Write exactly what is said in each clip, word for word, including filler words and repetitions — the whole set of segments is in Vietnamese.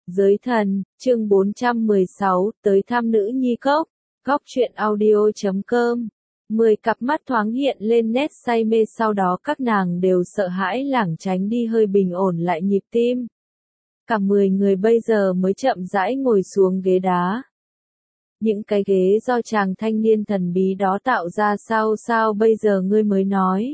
Giới thần, chương bốn trăm mười sáu, tới thăm nữ nhi cốc, góc truyện audio chấm com. Mười cặp mắt thoáng hiện lên nét say mê, sau đó các nàng đều sợ hãi lảng tránh đi, hơi bình ổn lại nhịp tim. Cả mười người bây giờ mới chậm rãi ngồi xuống ghế đá. Những cái ghế do chàng thanh niên thần bí đó tạo ra, sao sao bây giờ ngươi mới nói.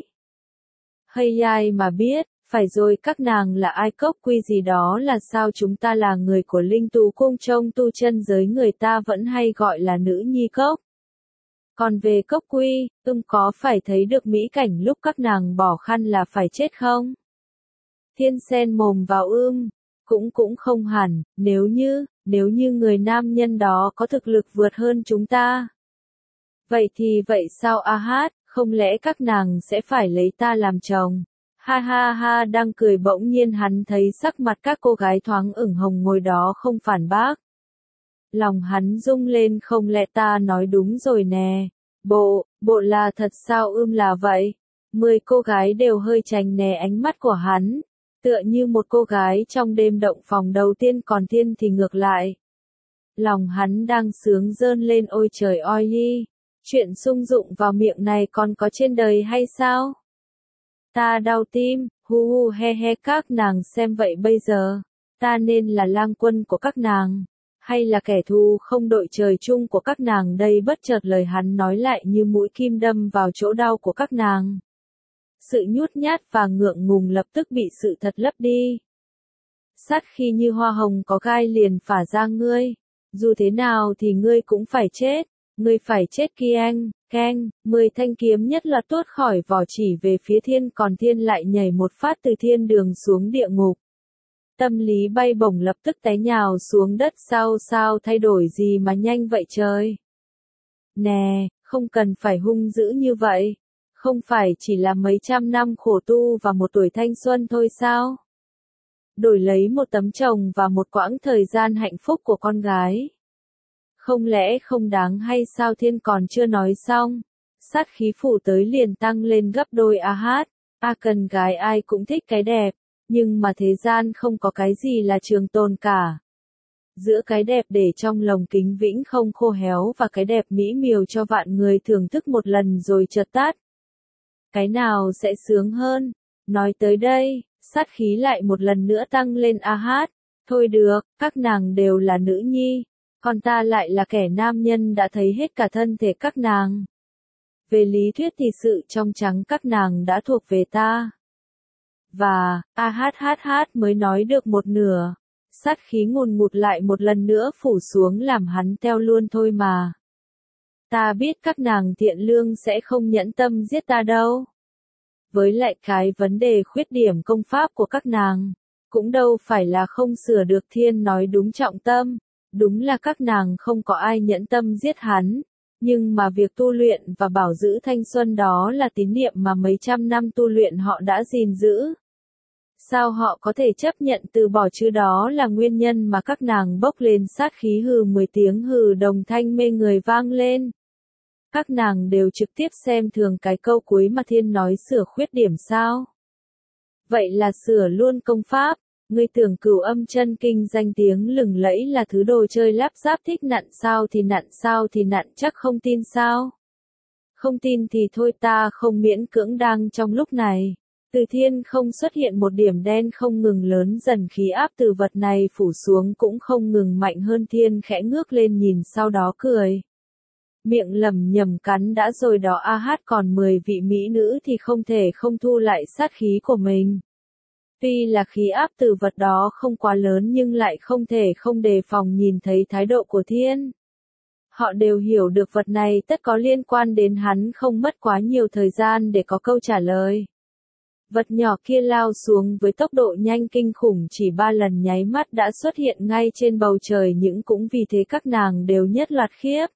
Hay ai mà biết, phải rồi, các nàng là ai, cốc quy gì đó là sao? Chúng ta là người của linh tú cung, trong tu chân giới người ta vẫn hay gọi là nữ nhi cốc. Còn về cốc quy, ưng có phải thấy được mỹ cảnh lúc các nàng bỏ khăn là phải chết không? Thiên sen mồm vào ưm, cũng cũng không hẳn, nếu như, nếu như người nam nhân đó có thực lực vượt hơn chúng ta. Vậy thì vậy sao a hát, không lẽ các nàng sẽ phải lấy ta làm chồng? Ha ha ha, đang cười bỗng nhiên hắn thấy sắc mặt các cô gái thoáng ửng hồng ngồi đó không phản bác. Lòng hắn rung lên, không lẽ ta nói đúng rồi nè, bộ, bộ là thật sao? Ưm là vậy. Mười cô gái đều hơi tránh né ánh mắt của hắn, tựa như một cô gái trong đêm động phòng đầu tiên, còn Thiên thì ngược lại. Lòng hắn đang sướng rơn lên, ôi trời oi đi, chuyện sung dụng vào miệng này còn có trên đời hay sao? Ta đau tim, hu hu he he, các nàng xem vậy bây giờ, ta nên là lang quân của các nàng, hay là kẻ thù không đội trời chung của các nàng đây? Bất chợt lời hắn nói lại như mũi kim đâm vào chỗ đau của các nàng. Sự nhút nhát và ngượng ngùng lập tức bị sự thật lấp đi. Sát khi như hoa hồng có gai liền phả ra ngươi, dù thế nào thì ngươi cũng phải chết, ngươi phải chết kiêng, keng, mười thanh kiếm nhất loạt tuốt khỏi vỏ chỉ về phía Thiên, còn Thiên lại nhảy một phát từ thiên đường xuống địa ngục. Tâm lý bay bổng lập tức té nhào xuống đất, sao sao thay đổi gì mà nhanh vậy trời? Nè, không cần phải hung dữ như vậy, không phải chỉ là mấy trăm năm khổ tu và một tuổi thanh xuân thôi sao? Đổi lấy một tấm chồng và một quãng thời gian hạnh phúc của con gái. Không lẽ không đáng hay sao? Thiên còn chưa nói xong, sát khí phủ tới liền tăng lên gấp đôi. A hát, a cần gái ai cũng thích cái đẹp, nhưng mà thế gian không có cái gì là trường tồn cả. Giữa cái đẹp để trong lồng kính vĩnh không khô héo và cái đẹp mỹ miều cho vạn người thưởng thức một lần rồi chợt tắt, cái nào sẽ sướng hơn? Nói tới đây, sát khí lại một lần nữa tăng lên. A hát, thôi được, các nàng đều là nữ nhi, còn ta lại là kẻ nam nhân đã thấy hết cả thân thể các nàng. Về lý thuyết thì sự trong trắng các nàng đã thuộc về ta. Và, a hát hát hát mới nói được một nửa, sát khí ngùn ngụt lại một lần nữa phủ xuống làm hắn teo luôn thôi mà. Ta biết các nàng thiện lương sẽ không nhẫn tâm giết ta đâu. Với lại cái vấn đề khuyết điểm công pháp của các nàng, cũng đâu phải là không sửa được. Thiên nói đúng trọng tâm, đúng là các nàng không có ai nhẫn tâm giết hắn, nhưng mà việc tu luyện và bảo giữ thanh xuân đó là tín niệm mà mấy trăm năm tu luyện họ đã gìn giữ. Sao họ có thể chấp nhận từ bỏ, chứ đó là nguyên nhân mà các nàng bốc lên sát khí. Hừ, mười tiếng hừ đồng thanh mê người vang lên. Các nàng đều trực tiếp xem thường cái câu cuối mà Thiên nói, sửa khuyết điểm sao? Vậy là sửa luôn công pháp. Ngươi tưởng Cửu Âm Chân Kinh danh tiếng lừng lẫy là thứ đồ chơi lắp ráp thích nặn sao thì nặn, sao thì nặn, chắc không tin sao? Không tin thì thôi, ta không miễn cưỡng. Đang trong lúc này, từ thiên không xuất hiện một điểm đen không ngừng lớn dần, khí áp từ vật này phủ xuống cũng không ngừng mạnh hơn. Thiên khẽ ngước lên nhìn, sau đó cười. Miệng lẩm nhẩm cắn đã rồi đó. A hát, còn mười vị mỹ nữ thì không thể không thu lại sát khí của mình. Tuy là khí áp từ vật đó không quá lớn nhưng lại không thể không đề phòng nhìn thấy thái độ của Thiên. Họ đều hiểu được vật này tất có liên quan đến hắn, không mất quá nhiều thời gian để có câu trả lời. Vật nhỏ kia lao xuống với tốc độ nhanh kinh khủng, chỉ ba lần nháy mắt đã xuất hiện ngay trên bầu trời, nhưng cũng vì thế các nàng đều nhất loạt khiếp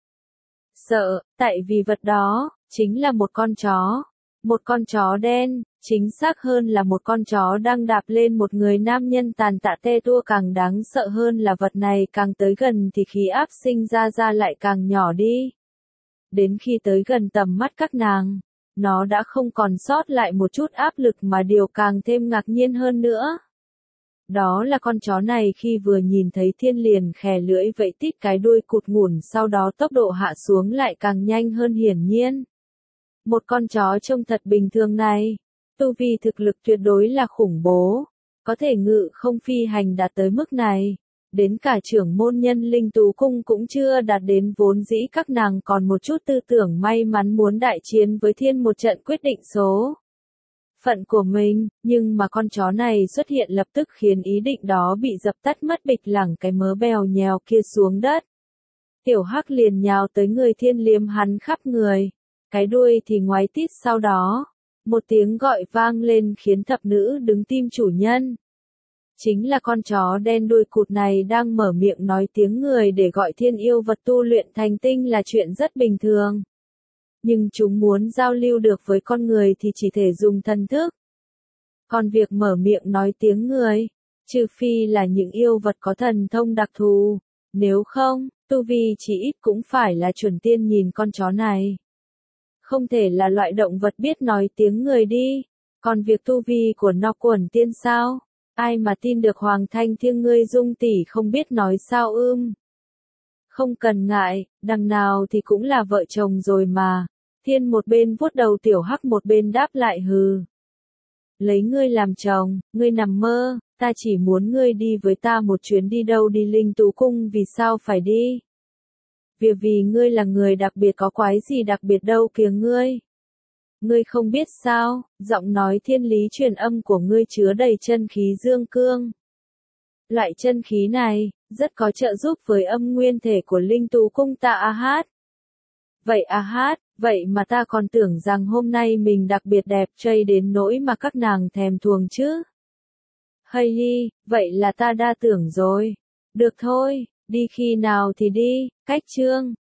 sợ, tại vì vật đó chính là một con chó, một con chó đen, chính xác hơn là một con chó đang đạp lên một người nam nhân tàn tạ tê tua. Càng đáng sợ hơn là vật này càng tới gần thì khí áp sinh ra ra lại càng nhỏ đi. Đến khi tới gần tầm mắt các nàng, nó đã không còn sót lại một chút áp lực, mà điều càng thêm ngạc nhiên hơn nữa, Đó là con chó này khi vừa nhìn thấy Thiên liền khè lưỡi vẫy tít cái đuôi cụt ngủn, sau đó tốc độ hạ xuống lại càng nhanh hơn hiển nhiên. Một con chó trông thật bình thường này, tu vi thực lực tuyệt đối là khủng bố, có thể ngự không phi hành đạt tới mức này. Đến cả trưởng môn nhân Linh Tú Cung cũng chưa đạt đến, vốn dĩ các nàng còn một chút tư tưởng may mắn muốn đại chiến với Thiên một trận quyết định số phận của mình, nhưng mà con chó này xuất hiện lập tức khiến ý định đó bị dập tắt mất, bịch lẳng cái mớ bèo nhèo kia xuống đất. Tiểu Hắc liền nhào tới người Thiên liếm hắn khắp người, cái đuôi thì ngoáy tít, sau đó một tiếng gọi vang lên khiến thập nữ đứng tim chủ nhân. Chính là con chó đen đuôi cụt này đang mở miệng nói tiếng người để gọi Thiên yêu vật tu luyện thành tinh là chuyện rất bình thường. Nhưng chúng muốn giao lưu được với con người thì chỉ thể dùng thần thức. Còn việc mở miệng nói tiếng người, trừ phi là những yêu vật có thần thông đặc thù, nếu không, tu vi chỉ ít cũng phải là chuẩn tiên nhìn con chó này. Không thể là loại động vật biết nói tiếng người đi, còn việc tu vi của nó quẩn tiên sao? Ai mà tin được Hoàng Thanh Thiêng ngươi Dung tỷ không biết nói sao ưm. Không cần ngại, đằng nào thì cũng là vợ chồng rồi mà. Thiên một bên vuốt đầu Tiểu Hắc một bên đáp lại hừ. Lấy ngươi làm chồng, ngươi nằm mơ, ta chỉ muốn ngươi đi với ta một chuyến. Đi đâu? Đi Linh Tú Cung. Vì sao phải đi? Vì vì ngươi là người đặc biệt. Có quái gì đặc biệt đâu kìa ngươi. Ngươi không biết sao, giọng nói thiên lý truyền âm của ngươi chứa đầy chân khí dương cương. Loại chân khí này, rất có trợ giúp với âm nguyên thể của Linh Tú Cung ta a hát. Vậy a hát, vậy mà ta còn tưởng rằng hôm nay mình đặc biệt đẹp trai đến nỗi mà các nàng thèm thuồng chứ. Hay đi, vậy là ta đa tưởng rồi. Được thôi, đi khi nào thì đi, cách chương.